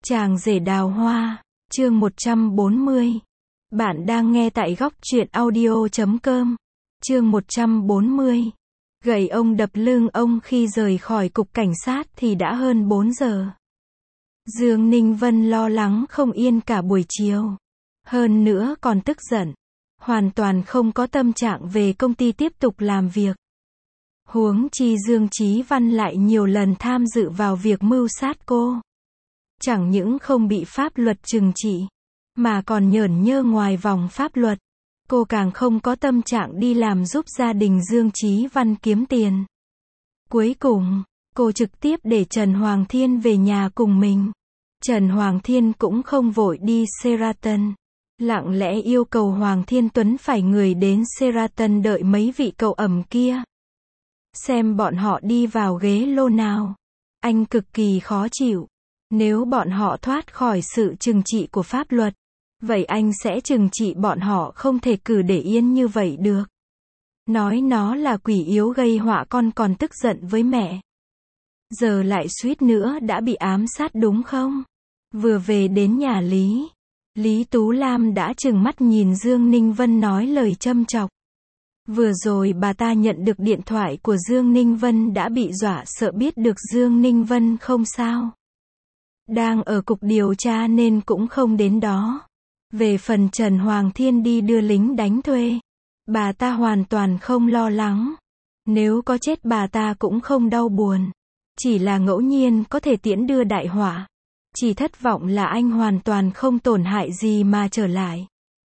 Chàng rể đào hoa, chương 140. Bạn đang nghe tại góc truyện audio.com. Chương 140. Gậy ông đập lưng ông khi rời khỏi cục cảnh sát thì đã hơn 4 giờ. Dương Ninh Vân lo lắng không yên cả buổi chiều. Hơn nữa còn tức giận. Hoàn toàn không có tâm trạng về công ty tiếp tục làm việc. Huống chi Dương Chí Văn lại nhiều lần tham dự vào việc mưu sát cô. Chẳng những không bị pháp luật trừng trị, mà còn nhởn nhơ ngoài vòng pháp luật. Cô càng không có tâm trạng đi làm giúp gia đình Dương Chí Văn kiếm tiền. Cuối cùng, cô trực tiếp để Trần Hoàng Thiên về nhà cùng mình. Trần Hoàng Thiên cũng không vội đi Sheraton. Lặng lẽ yêu cầu Hoàng Thiên Tuấn phải người đến Sheraton đợi mấy vị cậu ẩm kia. Xem bọn họ đi vào ghế lô nào. Anh cực kỳ khó chịu. Nếu bọn họ thoát khỏi sự trừng trị của pháp luật, vậy anh sẽ trừng trị bọn họ không thể cứ để yên như vậy được. Nói nó là quỷ yếu gây họa con còn tức giận với mẹ. Giờ lại suýt nữa đã bị ám sát đúng không? Vừa về đến nhà Lý Tú Lam đã trừng mắt nhìn Dương Ninh Vân nói lời châm chọc. Vừa rồi bà ta nhận được điện thoại của Dương Ninh Vân đã bị dọa sợ biết được Dương Ninh Vân không sao. Đang ở cục điều tra nên cũng không đến đó. Về phần Trần Hoàng Thiên đi đưa lính đánh thuê, bà ta hoàn toàn không lo lắng. Nếu có chết bà ta cũng không đau buồn. Chỉ là ngẫu nhiên có thể tiễn đưa đại họa. Chỉ thất vọng là anh hoàn toàn không tổn hại gì mà trở lại.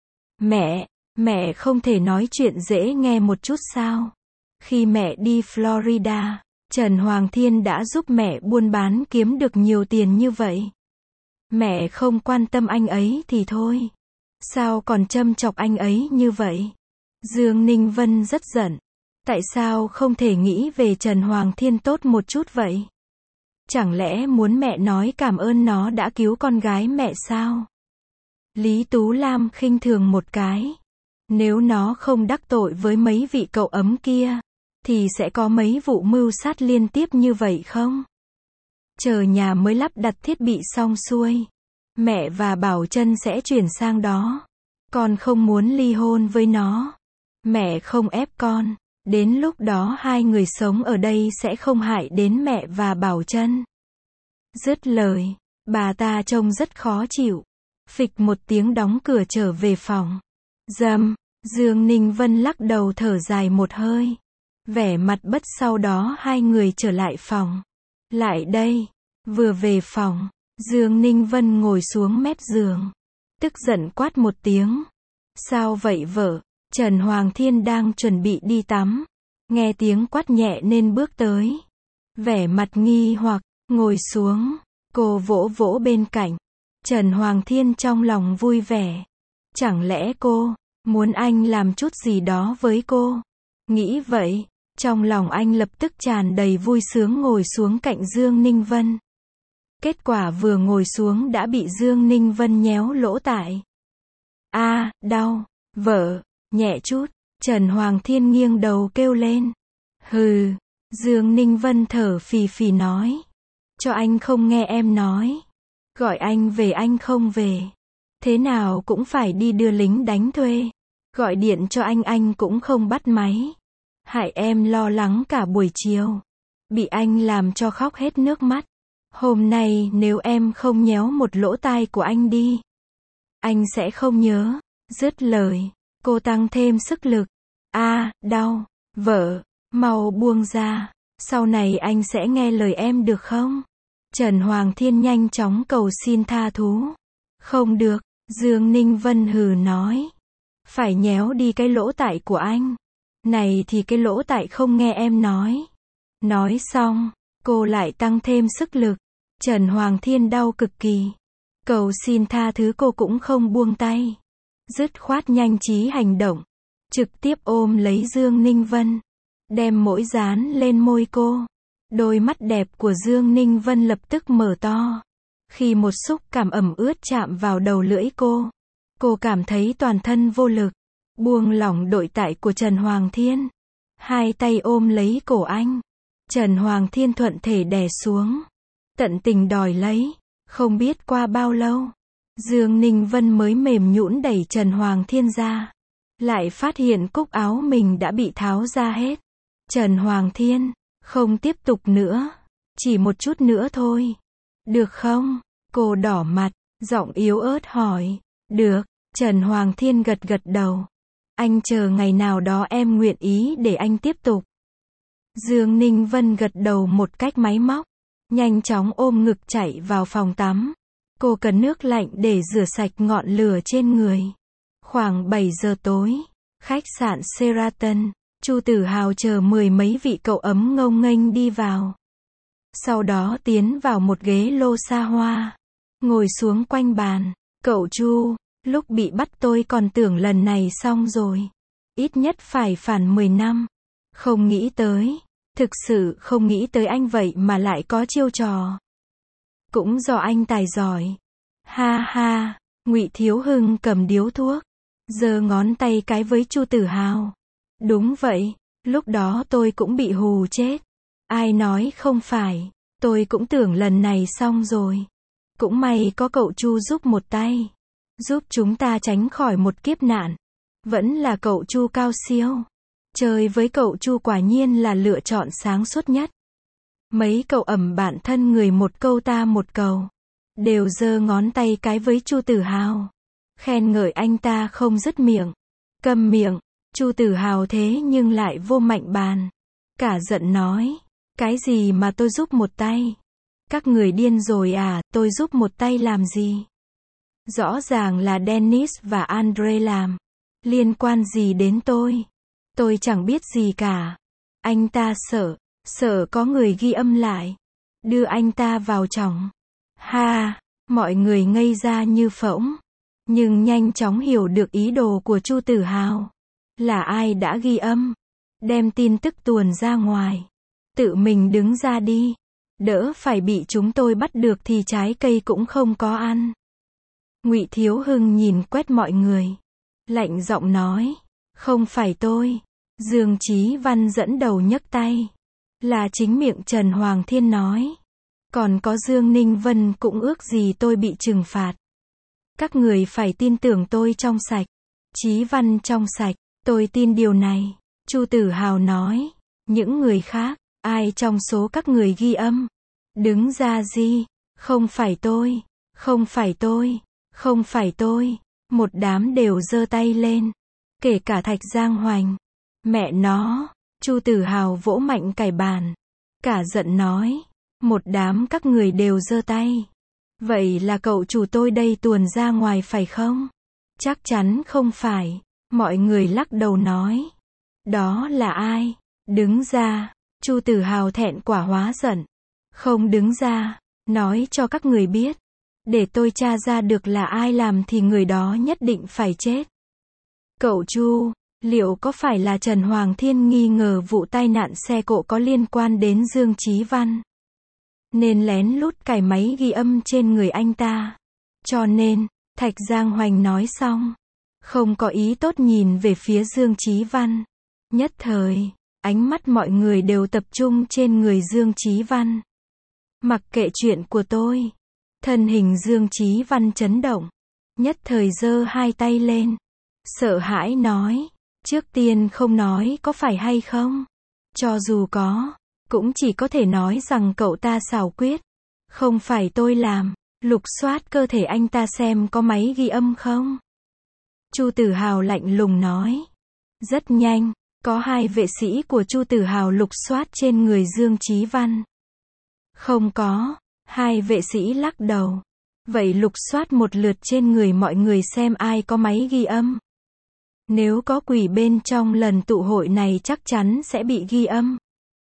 Mẹ không thể nói chuyện dễ nghe một chút sao? Khi mẹ đi Florida, Trần Hoàng Thiên đã giúp mẹ buôn bán kiếm được nhiều tiền như vậy. Mẹ không quan tâm anh ấy thì thôi. Sao còn châm chọc anh ấy như vậy? Dương Ninh Vân rất giận. Tại sao không thể nghĩ về Trần Hoàng Thiên tốt một chút vậy? Chẳng lẽ muốn mẹ nói cảm ơn nó đã cứu con gái mẹ sao? Lý Tú Lam khinh thường một cái. Nếu nó không đắc tội với mấy vị cậu ấm kia, thì sẽ có mấy vụ mưu sát liên tiếp như vậy không? Chờ nhà mới lắp đặt thiết bị xong xuôi, mẹ và Bảo Trân sẽ chuyển sang đó. Con không muốn ly hôn với nó. Mẹ không ép con. Đến lúc đó hai người sống ở đây sẽ không hại đến mẹ và Bảo Trân. Dứt lời, bà ta trông rất khó chịu. Phịch một tiếng đóng cửa trở về phòng. Dương Ninh Vân lắc đầu thở dài một hơi. Vẻ mặt bất sau đó hai người trở lại phòng. Lại đây. Vừa về phòng, Dương Ninh Vân ngồi xuống mép giường. Tức giận quát một tiếng. Sao vậy vợ? Trần Hoàng Thiên đang chuẩn bị đi tắm. Nghe tiếng quát nhẹ nên bước tới. Vẻ mặt nghi hoặc, ngồi xuống. Cô vỗ vỗ bên cạnh. Trần Hoàng Thiên trong lòng vui vẻ. Chẳng lẽ cô muốn anh làm chút gì đó với cô? Nghĩ vậy, trong lòng anh lập tức tràn đầy vui sướng ngồi xuống cạnh Dương Ninh Vân. Kết quả vừa ngồi xuống đã bị Dương Ninh Vân nhéo lỗ tai. Đau, vợ, nhẹ chút. Trần Hoàng Thiên nghiêng đầu kêu lên. Hừ, Dương Ninh Vân thở phì phì nói. Cho anh không nghe em nói. Gọi anh về anh không về. Thế nào cũng phải đi đưa lính đánh thuê. Gọi điện cho anh cũng không bắt máy. Hại em lo lắng cả buổi chiều. Bị anh làm cho khóc hết nước mắt. Hôm nay nếu em không nhéo một lỗ tai của anh đi, anh sẽ không nhớ. Dứt lời, cô tăng thêm sức lực. Đau, vợ, mau buông ra. Sau này anh sẽ nghe lời em được không? Trần Hoàng Thiên nhanh chóng cầu xin tha thú. Không được, Dương Ninh Vân hừ nói. Phải nhéo đi cái lỗ tai của anh. Này thì cái lỗ tai không nghe em nói. Nói xong, cô lại tăng thêm sức lực. Trần Hoàng Thiên đau cực kỳ. Cầu xin tha thứ cô cũng không buông tay. Dứt khoát nhanh trí hành động. Trực tiếp ôm lấy Dương Ninh Vân. Đem mũi dán lên môi cô. Đôi mắt đẹp của Dương Ninh Vân lập tức mở to. Khi một xúc cảm ẩm ướt chạm vào đầu lưỡi cô cảm thấy toàn thân vô lực. Buông lỏng đội tại của Trần Hoàng Thiên. Hai tay ôm lấy cổ anh. Trần Hoàng Thiên thuận thể đè xuống. Tận tình đòi lấy. Không biết qua bao lâu, Dương Ninh Vân mới mềm nhũn đẩy Trần Hoàng Thiên ra. Lại phát hiện cúc áo mình đã bị tháo ra hết. Trần Hoàng Thiên, không tiếp tục nữa. Chỉ một chút nữa thôi. Được không? Cô đỏ mặt, giọng yếu ớt hỏi. Được, Trần Hoàng Thiên gật gật đầu. Anh chờ ngày nào đó em nguyện ý để anh tiếp tục. Dương Ninh Vân gật đầu một cách máy móc. Nhanh chóng ôm ngực chạy vào phòng tắm. Cô cần nước lạnh để rửa sạch ngọn lửa trên người. Khoảng 7 giờ tối, khách sạn Sheraton, Chu Tử Hào chờ mười mấy vị cậu ấm ngông nghênh đi vào. Sau đó tiến vào một ghế lô xa hoa. Ngồi xuống quanh bàn. Cậu Chu, lúc bị bắt tôi còn tưởng lần này xong rồi. Ít nhất phải phản 10 năm. Không nghĩ tới. Thực sự không nghĩ tới anh vậy mà lại có chiêu trò. Cũng do anh tài giỏi. Ha ha, Ngụy Thiếu Hưng cầm điếu thuốc, giơ ngón tay cái với Chu Tử Hào. Đúng vậy, lúc đó tôi cũng bị hù chết. Ai nói không phải, tôi cũng tưởng lần này xong rồi. Cũng may có cậu Chu giúp một tay, giúp chúng ta tránh khỏi một kiếp nạn. Vẫn là cậu Chu cao siêu. Chơi với cậu Chu quả nhiên là lựa chọn sáng suốt nhất. Mấy cậu ẩm bạn thân người một câu ta một câu, đều giơ ngón tay cái với Chu Tử Hào, khen ngợi anh ta không dứt miệng. Câm miệng, Chu Tử Hào thế nhưng lại vô mạnh bàn. Cả giận nói, cái gì mà tôi giúp một tay? Các người điên rồi à, tôi giúp một tay làm gì? Rõ ràng là Dennis và Andre làm. Liên quan gì đến tôi? Tôi chẳng biết gì cả. Anh ta sợ có người ghi âm lại. Đưa anh ta vào chồng. Ha, mọi người ngây ra như phỗng. Nhưng nhanh chóng hiểu được ý đồ của Chu Tử Hào. Là ai đã ghi âm? Đem tin tức tuồn ra ngoài. Tự mình đứng ra đi. Đỡ phải bị chúng tôi bắt được thì trái cây cũng không có ăn. Ngụy Thiếu Hưng nhìn quét mọi người. Lạnh giọng nói. Không phải tôi. Dương Chí Văn dẫn đầu nhấc tay. Là chính miệng Trần Hoàng Thiên nói. Còn có Dương Ninh Vân cũng ước gì tôi bị trừng phạt. Các người phải tin tưởng tôi trong sạch. Chí Văn trong sạch, tôi tin điều này. Chu Tử Hào nói. Những người khác, ai trong số các người ghi âm? Đứng ra gì? Không phải tôi, không phải tôi, không phải tôi. Một đám đều giơ tay lên. Kể cả Thạch Giang Hoành. Mẹ nó, Chu Tử Hào vỗ mạnh cài bàn. Cả giận nói. Một đám các người đều giơ tay. Vậy là cậu chủ tôi đây tuồn ra ngoài phải không? Chắc chắn không phải. Mọi người lắc đầu nói. Đó là ai? Đứng ra. Chu Tử Hào thẹn quả hóa giận. Không đứng ra. Nói cho các người biết. Để tôi tra ra được là ai làm thì người đó nhất định phải chết. Cậu Chu, liệu có phải là Trần Hoàng Thiên nghi ngờ vụ tai nạn xe cộ có liên quan đến Dương Chí Văn? Nên lén lút cài máy ghi âm trên người anh ta. Cho nên, Thạch Giang Hoành nói xong. Không có ý tốt nhìn về phía Dương Chí Văn. Nhất thời, ánh mắt mọi người đều tập trung trên người Dương Chí Văn. Mặc kệ chuyện của tôi. Thân hình Dương Chí Văn chấn động. Nhất thời giơ hai tay lên. Sợ hãi nói. Trước tiên không nói có phải hay không. Cho dù có, cũng chỉ có thể nói rằng cậu ta xảo quyệt. Không phải tôi làm. Lục soát cơ thể anh ta xem có máy ghi âm không. Chu Tử Hào lạnh lùng nói. Rất nhanh, có hai vệ sĩ của Chu Tử Hào lục soát trên người Dương Chí Văn. Không có. Hai vệ sĩ lắc đầu. Vậy lục soát một lượt trên người mọi người xem ai có máy ghi âm. Nếu có quỷ bên trong lần tụ hội này chắc chắn sẽ bị ghi âm.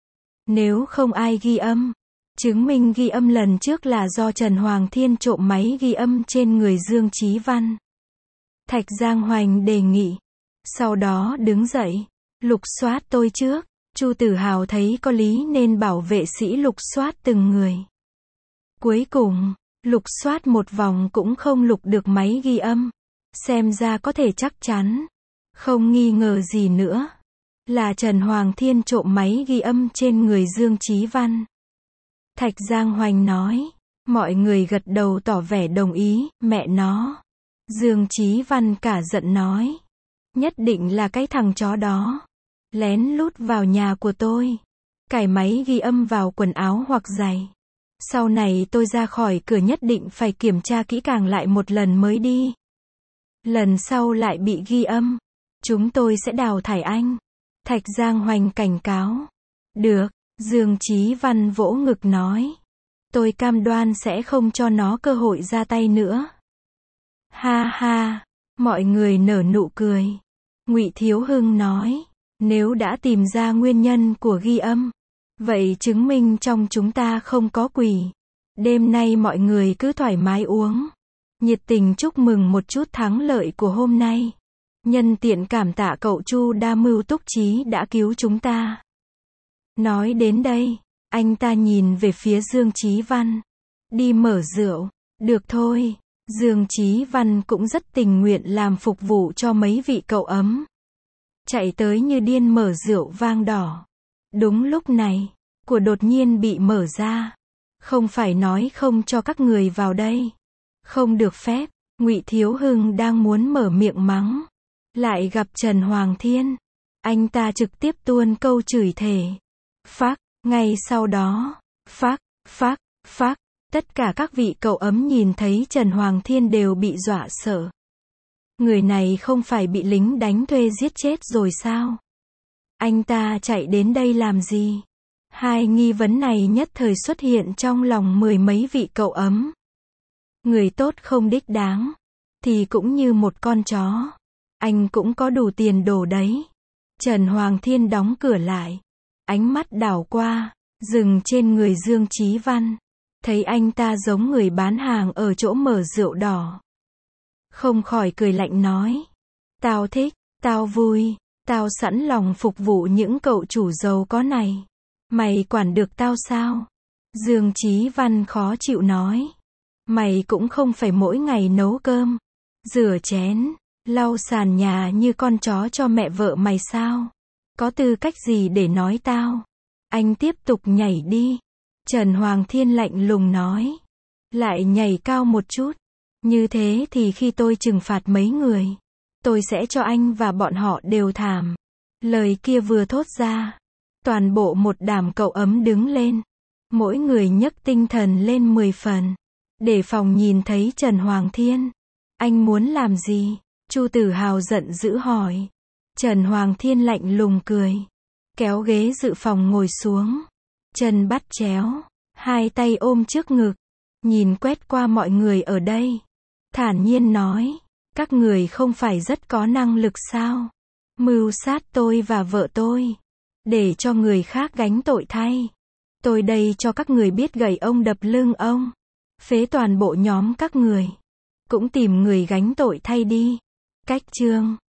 Nếu không ai ghi âm, chứng minh ghi âm lần trước là do Trần Hoàng Thiên trộm máy ghi âm trên người Dương Chí Văn. Thạch Giang Hoành đề nghị. Sau đó đứng dậy. Lục soát tôi trước. Chu Tử Hào thấy có lý nên bảo vệ sĩ lục soát từng người. Cuối cùng, lục soát một vòng cũng không lục được máy ghi âm. Xem ra có thể chắc chắn. Không nghi ngờ gì nữa. Là Trần Hoàng Thiên trộm máy ghi âm trên người Dương Chí Văn. Thạch Giang Hoành nói. Mọi người gật đầu tỏ vẻ đồng ý, mẹ nó. Dương Chí Văn cả giận nói. Nhất định là cái thằng chó đó. Lén lút vào nhà của tôi. Cài máy ghi âm vào quần áo hoặc giày. Sau này tôi ra khỏi cửa nhất định phải kiểm tra kỹ càng lại một lần mới đi. Lần sau lại bị ghi âm, chúng tôi sẽ đào thải anh. Thạch Giang Hoành cảnh cáo. Được, Dương Chí Văn vỗ ngực nói. Tôi cam đoan sẽ không cho nó cơ hội ra tay nữa. Ha ha, mọi người nở nụ cười. Ngụy Thiếu Hưng nói, nếu đã tìm ra nguyên nhân của ghi âm, vậy chứng minh trong chúng ta không có quỷ. Đêm nay mọi người cứ thoải mái uống. Nhiệt tình chúc mừng một chút thắng lợi của hôm nay. Nhân tiện cảm tạ cậu Chu đa mưu túc trí đã cứu chúng ta. Nói đến đây, anh ta nhìn về phía Dương Chí Văn. Đi mở rượu. Được thôi. Dương Chí Văn cũng rất tình nguyện làm phục vụ cho mấy vị cậu ấm. Chạy tới như điên mở rượu vang đỏ. Đúng lúc này, cửa đột nhiên bị mở ra. Không phải nói không cho các người vào đây. Không được phép. Ngụy Thiếu Hưng đang muốn mở miệng mắng. Lại gặp Trần Hoàng Thiên. Anh ta trực tiếp tuôn câu chửi thề. Phác. Ngay sau đó. Phác, phác, phác. Tất cả các vị cậu ấm nhìn thấy Trần Hoàng Thiên đều bị dọa sợ. Người này không phải bị lính đánh thuê giết chết rồi sao? Anh ta chạy đến đây làm gì? Hai nghi vấn này nhất thời xuất hiện trong lòng mười mấy vị cậu ấm. Người tốt không đích đáng, thì cũng như một con chó. Anh cũng có đủ tiền đồ đấy. Trần Hoàng Thiên đóng cửa lại. Ánh mắt đảo qua, dừng trên người Dương Chí Văn. Thấy anh ta giống người bán hàng ở chỗ mở rượu đỏ. Không khỏi cười lạnh nói. Tao thích, tao vui, tao sẵn lòng phục vụ những cậu chủ giàu có này. Mày quản được tao sao? Dương Chí Văn khó chịu nói. Mày cũng không phải mỗi ngày nấu cơm, rửa chén, lau sàn nhà như con chó cho mẹ vợ mày sao? Có tư cách gì để nói tao? Anh tiếp tục nhảy đi. Trần Hoàng Thiên lạnh lùng nói. Lại nhảy cao một chút. Như thế thì khi tôi trừng phạt mấy người, tôi sẽ cho anh và bọn họ đều thảm. Lời kia vừa thốt ra, toàn bộ một đám cậu ấm đứng lên. Mỗi người nhấc tinh thần lên 10 phần. Để phòng nhìn thấy Trần Hoàng Thiên. Anh muốn làm gì? Chu Tử Hào giận dữ hỏi. Trần Hoàng Thiên lạnh lùng cười. Kéo ghế dự phòng ngồi xuống. Chân bắt chéo. Hai tay ôm trước ngực. Nhìn quét qua mọi người ở đây. Thản nhiên nói. Các người không phải rất có năng lực sao? Mưu sát tôi và vợ tôi. Để cho người khác gánh tội thay. Tôi đây cho các người biết gậy ông đập lưng ông. Phế toàn bộ nhóm các người. Cũng tìm người gánh tội thay đi. Cách chương